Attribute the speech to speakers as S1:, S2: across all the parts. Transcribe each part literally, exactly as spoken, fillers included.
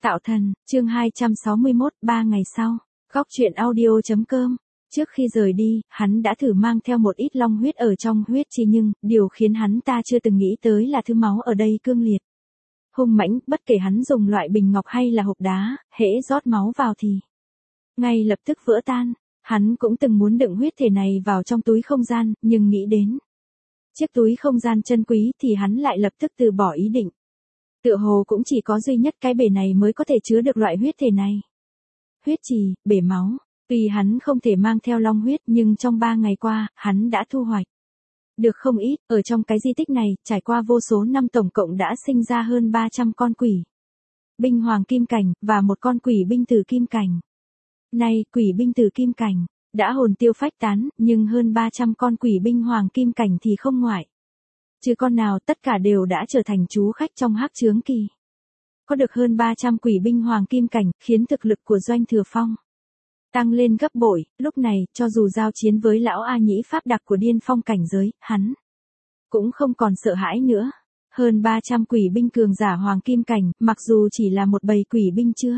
S1: Tạo thần, chương hai trăm sáu mươi mốt, ba ngày sau. Góc truyện audio.com. Trước khi rời đi, hắn đã thử mang theo một ít long huyết ở trong huyết chi nhưng, điều khiến hắn ta chưa từng nghĩ tới là thứ máu ở đây cương liệt. Hung mãnh, bất kể hắn dùng loại bình ngọc hay là hộp đá, hễ rót máu vào thì ngay lập tức vỡ tan. Hắn cũng từng muốn đựng huyết thể này vào trong túi không gian, nhưng nghĩ đến chiếc túi không gian chân quý thì hắn lại lập tức từ bỏ ý định. Tựa hồ cũng chỉ có duy nhất cái bể này mới có thể chứa được loại huyết thể này. Huyết trì, bể máu. Tuy hắn không thể mang theo long huyết nhưng trong ba ngày qua, hắn đã thu hoạch được không ít. Ở trong cái di tích này, trải qua vô số năm tổng cộng đã sinh ra hơn ba trăm con quỷ binh hoàng kim cảnh, và một con quỷ binh tử kim cảnh. Nay, quỷ binh tử kim cảnh đã hồn tiêu phách tán, nhưng hơn ba trăm con quỷ binh hoàng kim cảnh thì không ngoại trừ con nào, tất cả đều đã trở thành chú khách trong hắc chướng kỳ. Có được hơn ba trăm quỷ binh hoàng kim cảnh, khiến thực lực của Doanh Thừa Phong tăng lên gấp bội. Lúc này, cho dù giao chiến với lão A Nhĩ pháp đặc của điên phong cảnh giới, hắn cũng không còn sợ hãi nữa. Hơn ba trăm quỷ binh cường giả hoàng kim cảnh, mặc dù chỉ là một bầy quỷ binh chưa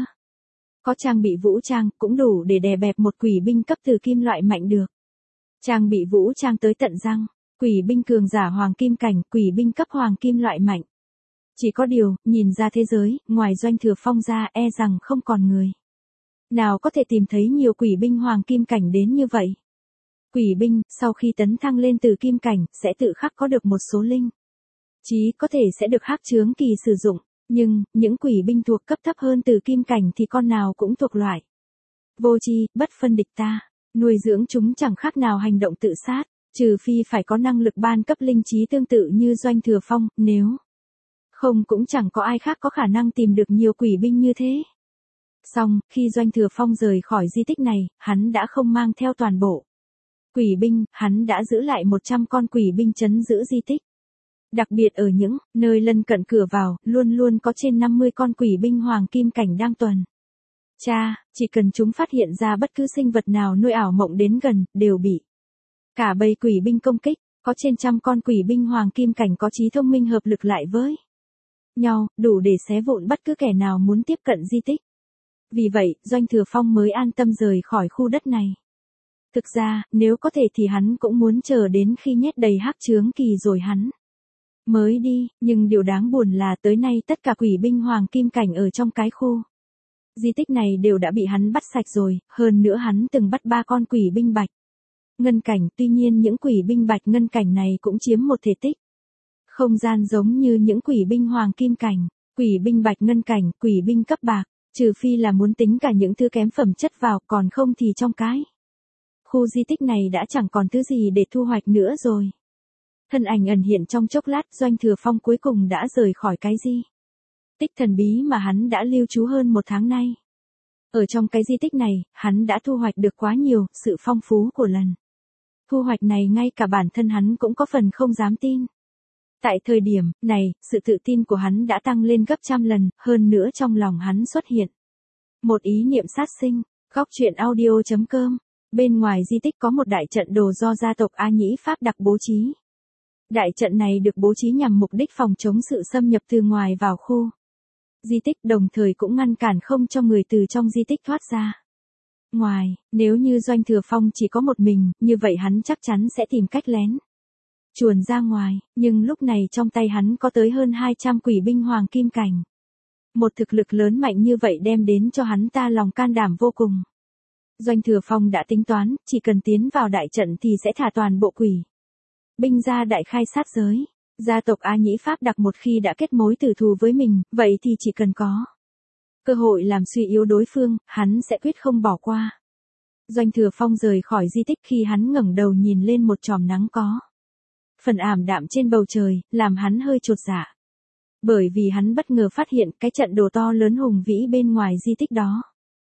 S1: có trang bị vũ trang, cũng đủ để đè bẹp một quỷ binh cấp từ kim loại mạnh được. Trang bị vũ trang tới tận răng. Quỷ binh cường giả hoàng kim cảnh, quỷ binh cấp hoàng kim loại mạnh. Chỉ có điều, nhìn ra thế giới, ngoài Doanh Thừa Phong ra e rằng không còn người nào có thể tìm thấy nhiều quỷ binh hoàng kim cảnh đến như vậy. Quỷ binh, sau khi tấn thăng lên từ kim cảnh, sẽ tự khắc có được một số linh chí có thể sẽ được hắc chướng kỳ sử dụng. Nhưng, những quỷ binh thuộc cấp thấp hơn từ kim cảnh thì con nào cũng thuộc loại vô tri, bất phân địch ta. Nuôi dưỡng chúng chẳng khác nào hành động tự sát. Trừ phi phải có năng lực ban cấp linh trí tương tự như Doanh Thừa Phong, nếu không cũng chẳng có ai khác có khả năng tìm được nhiều quỷ binh như thế. Xong, khi Doanh Thừa Phong rời khỏi di tích này, hắn đã không mang theo toàn bộ quỷ binh, hắn đã giữ lại một trăm con quỷ binh trấn giữ di tích. Đặc biệt ở những nơi lân cận cửa vào, luôn luôn có trên năm mươi con quỷ binh hoàng kim cảnh đang tuần tra, chỉ cần chúng phát hiện ra bất cứ sinh vật nào nuôi ảo mộng đến gần, đều bị cả bầy quỷ binh công kích. Có trên trăm con quỷ binh hoàng kim cảnh có trí thông minh hợp lực lại với nhau, đủ để xé vụn bất cứ kẻ nào muốn tiếp cận di tích. Vì vậy, Doanh Thừa Phong mới an tâm rời khỏi khu đất này. Thực ra, nếu có thể thì hắn cũng muốn chờ đến khi nhét đầy hắc chướng kỳ rồi hắn mới đi, nhưng điều đáng buồn là tới nay tất cả quỷ binh hoàng kim cảnh ở trong cái khu di tích này đều đã bị hắn bắt sạch rồi, hơn nữa hắn từng bắt ba con quỷ binh bạch ngân cảnh, tuy nhiên những quỷ binh bạch ngân cảnh này cũng chiếm một thể tích không gian giống như những quỷ binh hoàng kim cảnh. Quỷ binh bạch ngân cảnh, quỷ binh cấp bạc, trừ phi là muốn tính cả những thứ kém phẩm chất vào, còn không thì trong cái khu di tích này đã chẳng còn thứ gì để thu hoạch nữa rồi. Thân ảnh ẩn hiện trong chốc lát, Doanh Thừa Phong cuối cùng đã rời khỏi cái di tích thần bí mà hắn đã lưu trú hơn một tháng nay. Ở trong cái di tích này, hắn đã thu hoạch được quá nhiều sự phong phú của lần thu hoạch này, ngay cả bản thân hắn cũng có phần không dám tin. Tại thời điểm này, sự tự tin của hắn đã tăng lên gấp trăm lần, hơn nữa trong lòng hắn xuất hiện một ý niệm sát sinh. Góc truyện audio.com. Bên ngoài di tích có một đại trận đồ do gia tộc A Nhĩ pháp đặc bố trí. Đại trận này được bố trí nhằm mục đích phòng chống sự xâm nhập từ ngoài vào khu di tích, đồng thời cũng ngăn cản không cho người từ trong di tích thoát ra ngoài. Nếu như Doanh Thừa Phong chỉ có một mình, như vậy hắn chắc chắn sẽ tìm cách lén chuồn ra ngoài, nhưng lúc này trong tay hắn có tới hơn hai trăm quỷ binh hoàng kim cảnh. Một thực lực lớn mạnh như vậy đem đến cho hắn ta lòng can đảm vô cùng. Doanh Thừa Phong đã tính toán, chỉ cần tiến vào đại trận thì sẽ thả toàn bộ quỷ binh ra đại khai sát giới. Gia tộc A Nhĩ pháp đặc một khi đã kết mối tử thù với mình, vậy thì chỉ cần có cơ hội làm suy yếu đối phương, hắn sẽ quyết không bỏ qua. Doanh Thừa Phong rời khỏi di tích, khi hắn ngẩng đầu nhìn lên một chòm nắng có phần ảm đạm trên bầu trời, làm hắn hơi chột dạ. Bởi vì hắn bất ngờ phát hiện cái trận đồ to lớn hùng vĩ bên ngoài di tích đó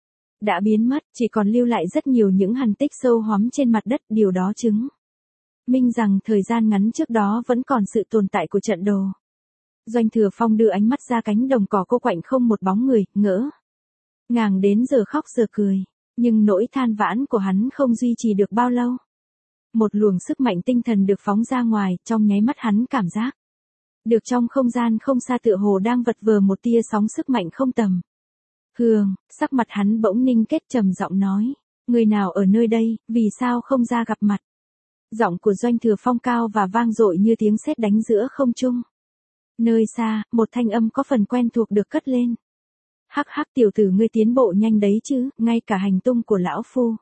S1: đã biến mất, chỉ còn lưu lại rất nhiều những hằn tích sâu hoắm trên mặt đất. Điều đó chứng minh rằng thời gian ngắn trước đó vẫn còn sự tồn tại của trận đồ. Doanh Thừa Phong đưa ánh mắt ra cánh đồng cỏ cô quạnh không một bóng người, ngỡ ngàng đến giờ khóc giờ cười. Nhưng nỗi than vãn của hắn không duy trì được bao lâu. Một luồng sức mạnh tinh thần được phóng ra ngoài, trong nháy mắt hắn cảm giác được trong không gian không xa tựa hồ đang vật vờ một tia sóng sức mạnh không tầm Hương, sắc mặt hắn bỗng ninh kết trầm giọng nói. Người nào ở nơi đây, vì sao không ra gặp mặt? Giọng của Doanh Thừa Phong cao và vang dội như tiếng sét đánh giữa không trung. Nơi xa, một thanh âm có phần quen thuộc được cất lên. Hắc hắc tiểu tử ngươi tiến bộ nhanh đấy chứ, ngay cả hành tung của lão phu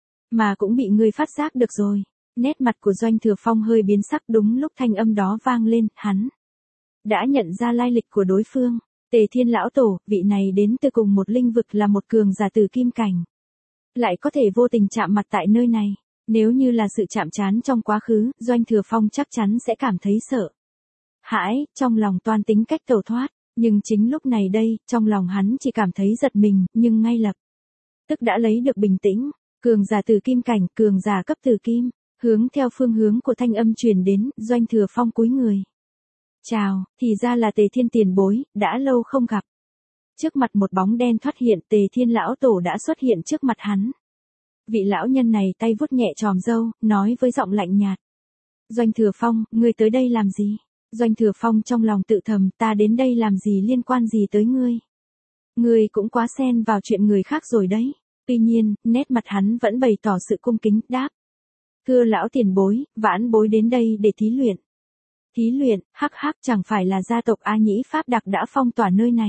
S1: mà cũng bị ngươi phát giác được rồi. Nét mặt của Doanh Thừa Phong hơi biến sắc đúng lúc thanh âm đó vang lên, hắn đã nhận ra lai lịch của đối phương. Tề Thiên lão tổ, vị này đến từ cùng một linh vực là một cường giả tử kim cảnh. Lại có thể vô tình chạm mặt tại nơi này. Nếu như là sự chạm trán trong quá khứ, Doanh Thừa Phong chắc chắn sẽ cảm thấy sợ hãi, trong lòng toan tính cách tẩu thoát. Nhưng chính lúc này đây, trong lòng hắn chỉ cảm thấy giật mình, nhưng ngay lập tức đã lấy được bình tĩnh. Cường giả tử kim cảnh, cường giả cấp tử kim, hướng theo phương hướng của thanh âm truyền đến, Doanh Thừa Phong cúi người. Chào, thì ra là Tề Thiên tiền bối, đã lâu không gặp. Trước mặt một bóng đen thoát hiện, Tề Thiên lão tổ đã xuất hiện trước mặt hắn. Vị lão nhân này tay vuốt nhẹ tròm râu, nói với giọng lạnh nhạt. Doanh Thừa Phong, ngươi tới đây làm gì? Doanh Thừa Phong trong lòng tự thầm, ta đến đây làm gì liên quan gì tới ngươi? Ngươi cũng quá xen vào chuyện người khác rồi đấy. Tuy nhiên, nét mặt hắn vẫn bày tỏ sự cung kính, đáp. Thưa lão tiền bối, vãn bối đến đây để thí luyện. Thí luyện, hắc hắc, chẳng phải là gia tộc A Nhĩ Pháp Đặc đã phong tỏa nơi này.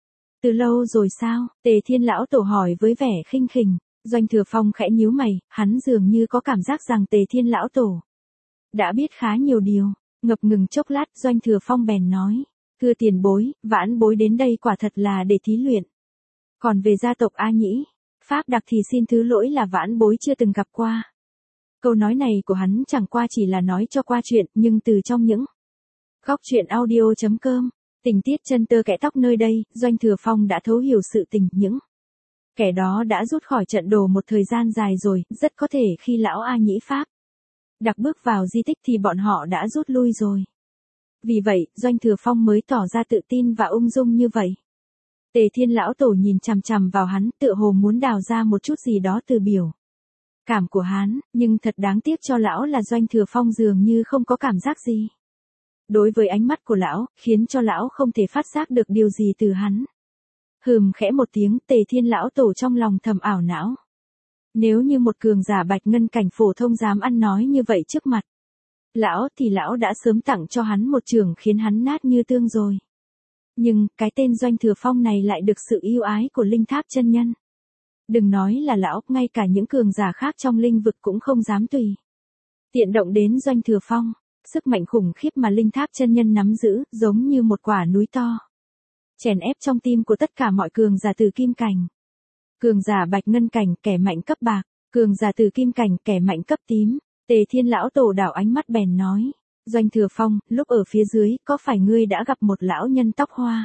S1: Từ lâu rồi sao? Tề Thiên lão tổ hỏi với vẻ khinh khỉnh. Doanh Thừa Phong khẽ nhíu mày, hắn dường như có cảm giác rằng Tề Thiên lão tổ đã biết khá nhiều điều. Ngập ngừng chốc lát, Doanh Thừa Phong bèn nói. Thưa tiền bối, vãn bối đến đây quả thật là để thí luyện. Còn về gia tộc A Nhĩ Pháp Đặc thì xin thứ lỗi là vãn bối chưa từng gặp qua. Câu nói này của hắn chẳng qua chỉ là nói cho qua chuyện, nhưng từ trong những góc truyện audio.com, tình tiết chân tơ kẽ tóc nơi đây, Doanh Thừa Phong đã thấu hiểu sự tình, những kẻ đó đã rút khỏi trận đồ một thời gian dài rồi, rất có thể khi lão A Nhĩ Pháp Đặc bước vào di tích thì bọn họ đã rút lui rồi. Vì vậy, Doanh Thừa Phong mới tỏ ra tự tin và ung dung như vậy. Tề Thiên lão tổ nhìn chằm chằm vào hắn, tựa hồ muốn đào ra một chút gì đó từ biểu cảm của hắn, nhưng thật đáng tiếc cho lão là Doanh Thừa Phong dường như không có cảm giác gì. Đối với ánh mắt của lão, khiến cho lão không thể phát giác được điều gì từ hắn. Hừm khẽ một tiếng, Tề Thiên lão tổ trong lòng thầm ảo não. Nếu như một cường giả bạch ngân cảnh phổ thông dám ăn nói như vậy trước mặt lão thì lão đã sớm tặng cho hắn một trường khiến hắn nát như tương rồi. Nhưng, cái tên Doanh Thừa Phong này lại được sự yêu ái của Linh Tháp chân nhân. Đừng nói là lão, ngay cả những cường giả khác trong linh vực cũng không dám tùy tiện động đến Doanh Thừa Phong. Sức mạnh khủng khiếp mà Linh Tháp chân nhân nắm giữ, giống như một quả núi to chèn ép trong tim của tất cả mọi cường giả tử kim cảnh. Cường giả bạch ngân cảnh, kẻ mạnh cấp bạc, cường giả tử kim cảnh, kẻ mạnh cấp tím. Tề Thiên lão tổ đảo ánh mắt bèn nói. Doanh Thừa Phong, lúc ở phía dưới, có phải ngươi đã gặp một lão nhân tóc hoa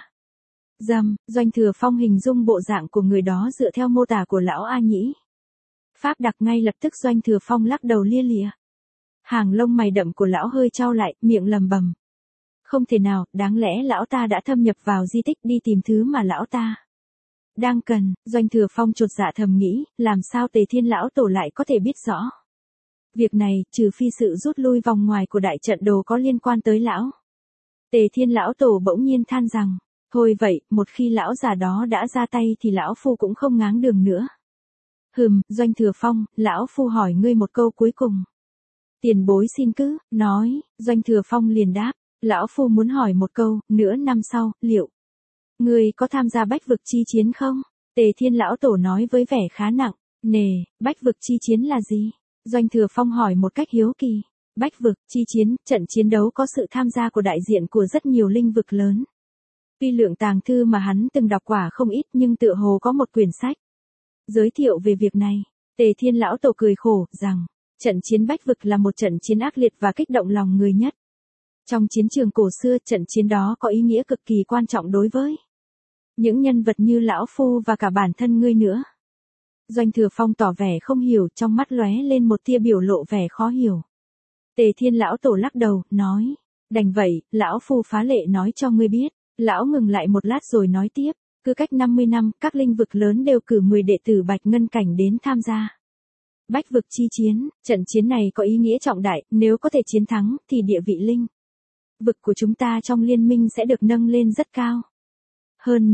S1: dâm? Doanh Thừa Phong hình dung bộ dạng của người đó dựa theo mô tả của lão A Nhĩ Pháp Đặc, ngay lập tức Doanh Thừa Phong lắc đầu lia lịa. Hàng lông mày đậm của lão hơi chau lại, miệng lầm bầm. Không thể nào, đáng lẽ lão ta đã thâm nhập vào di tích đi tìm thứ mà lão ta đang cần. Doanh Thừa Phong chột dạ thầm nghĩ, làm sao Tề Thiên lão tổ lại có thể biết rõ việc này, trừ phi sự rút lui vòng ngoài của đại trận đồ có liên quan tới lão. Tề Thiên lão tổ bỗng nhiên than rằng, thôi vậy, một khi lão già đó đã ra tay thì lão phu cũng không ngáng đường nữa. Hừm, Doanh Thừa Phong, lão phu hỏi ngươi một câu cuối cùng. Tiền bối xin cứ, nói. Doanh Thừa Phong liền đáp, lão phu muốn hỏi một câu, nửa năm sau, liệu ngươi có tham gia bách vực chi chiến không? Tề Thiên lão tổ nói với vẻ khá nặng nề. Bách vực chi chiến là gì? Doanh Thừa Phong hỏi một cách hiếu kỳ. Bách vực chi chiến, trận chiến đấu có sự tham gia của đại diện của rất nhiều linh vực lớn. Tuy lượng tàng thư mà hắn từng đọc quả không ít, nhưng tựa hồ có một quyển sách giới thiệu về việc này. Tề Thiên lão tổ cười khổ rằng, trận chiến Bách vực là một trận chiến ác liệt và kích động lòng người nhất. Trong chiến trường cổ xưa, trận chiến đó có ý nghĩa cực kỳ quan trọng đối với những nhân vật như lão phu và cả bản thân ngươi nữa. Doanh Thừa Phong tỏ vẻ không hiểu, trong mắt lóe lên một tia biểu lộ vẻ khó hiểu. Tề Thiên lão tổ lắc đầu, nói, đành vậy, lão phu phá lệ nói cho ngươi biết. Lão ngừng lại một lát rồi nói tiếp, cứ cách năm mươi năm, các linh vực lớn đều cử mười đệ tử bạch ngân cảnh đến tham gia Bách vực chi chiến. Trận chiến này có ý nghĩa trọng đại, nếu có thể chiến thắng, thì địa vị linh vực của chúng ta trong liên minh sẽ được nâng lên rất cao. Hơn nữa,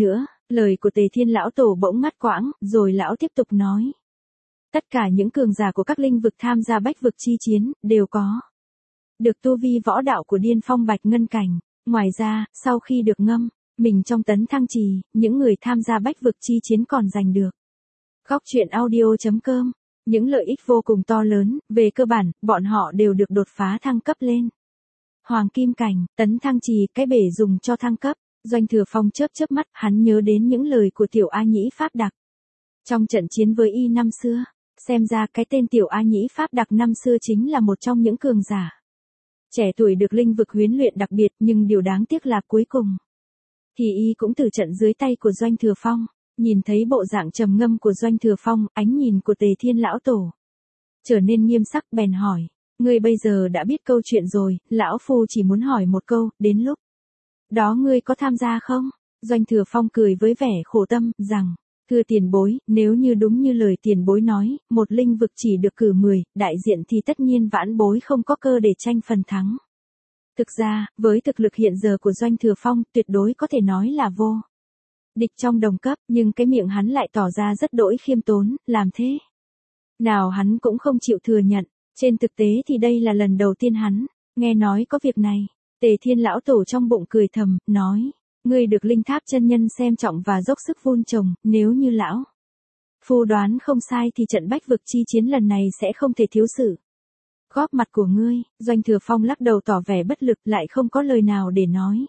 S1: Lời của Tề Thiên lão tổ bỗng ngắt quãng, rồi lão tiếp tục nói. Tất cả những cường giả của các linh vực tham gia bách vực chi chiến, đều có được tu vi võ đạo của điên phong bạch ngân cảnh. Ngoài ra, sau khi được ngâm mình trong tấn thăng trì, những người tham gia bách vực chi chiến còn giành được Góc truyện audio chấm com những lợi ích vô cùng to lớn. Về cơ bản, bọn họ đều được đột phá thăng cấp lên hoàng kim cảnh, tấn thăng trì, cái bể dùng cho thăng cấp. Doanh Thừa Phong chớp chớp mắt, hắn nhớ đến những lời của Tiểu A Nhĩ Pháp Đặc trong trận chiến với y năm xưa. Xem ra cái tên Tiểu A Nhĩ Pháp Đặc năm xưa chính là một trong những cường giả trẻ tuổi được linh vực huấn luyện đặc biệt, nhưng điều đáng tiếc là cuối cùng thì y cũng tử trận dưới tay của Doanh Thừa Phong. Nhìn thấy bộ dạng trầm ngâm của Doanh Thừa Phong, ánh nhìn của Tề Thiên lão tổ trở nên nghiêm sắc, bèn hỏi, ngươi bây giờ đã biết câu chuyện rồi, lão phu chỉ muốn hỏi một câu, đến lúc đó ngươi có tham gia không? Doanh Thừa Phong cười với vẻ khổ tâm, rằng, thưa tiền bối, nếu như đúng như lời tiền bối nói, một linh vực chỉ được cử mười, đại diện thì tất nhiên vãn bối không có cơ để tranh phần thắng. Thực ra, với thực lực hiện giờ của Doanh Thừa Phong, tuyệt đối có thể nói là vô địch trong đồng cấp, nhưng cái miệng hắn lại tỏ ra rất đỗi khiêm tốn, làm thế nào hắn cũng không chịu thừa nhận. Trên thực tế thì đây là lần đầu tiên hắn nghe nói có việc này. Tề Thiên lão tổ trong bụng cười thầm, nói, ngươi được Linh Tháp chân nhân xem trọng và dốc sức vun trồng, nếu như lão phu đoán không sai thì trận bách vực chi chiến lần này sẽ không thể thiếu sự góp mặt của ngươi. Doanh Thừa Phong lắc đầu tỏ vẻ bất lực, lại không có lời nào để nói.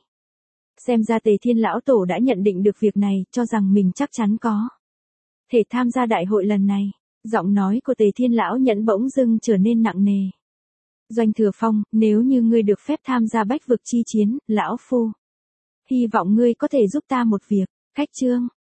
S1: Xem ra Tề Thiên lão tổ đã nhận định được việc này, cho rằng mình chắc chắn có thể tham gia đại hội lần này. Giọng nói của Tề Thiên lão nhẫn bỗng dưng trở nên nặng nề. Doanh Thừa Phong, nếu như ngươi được phép tham gia bách vực chi chiến, lão phu hy vọng ngươi có thể giúp ta một việc. Khách chương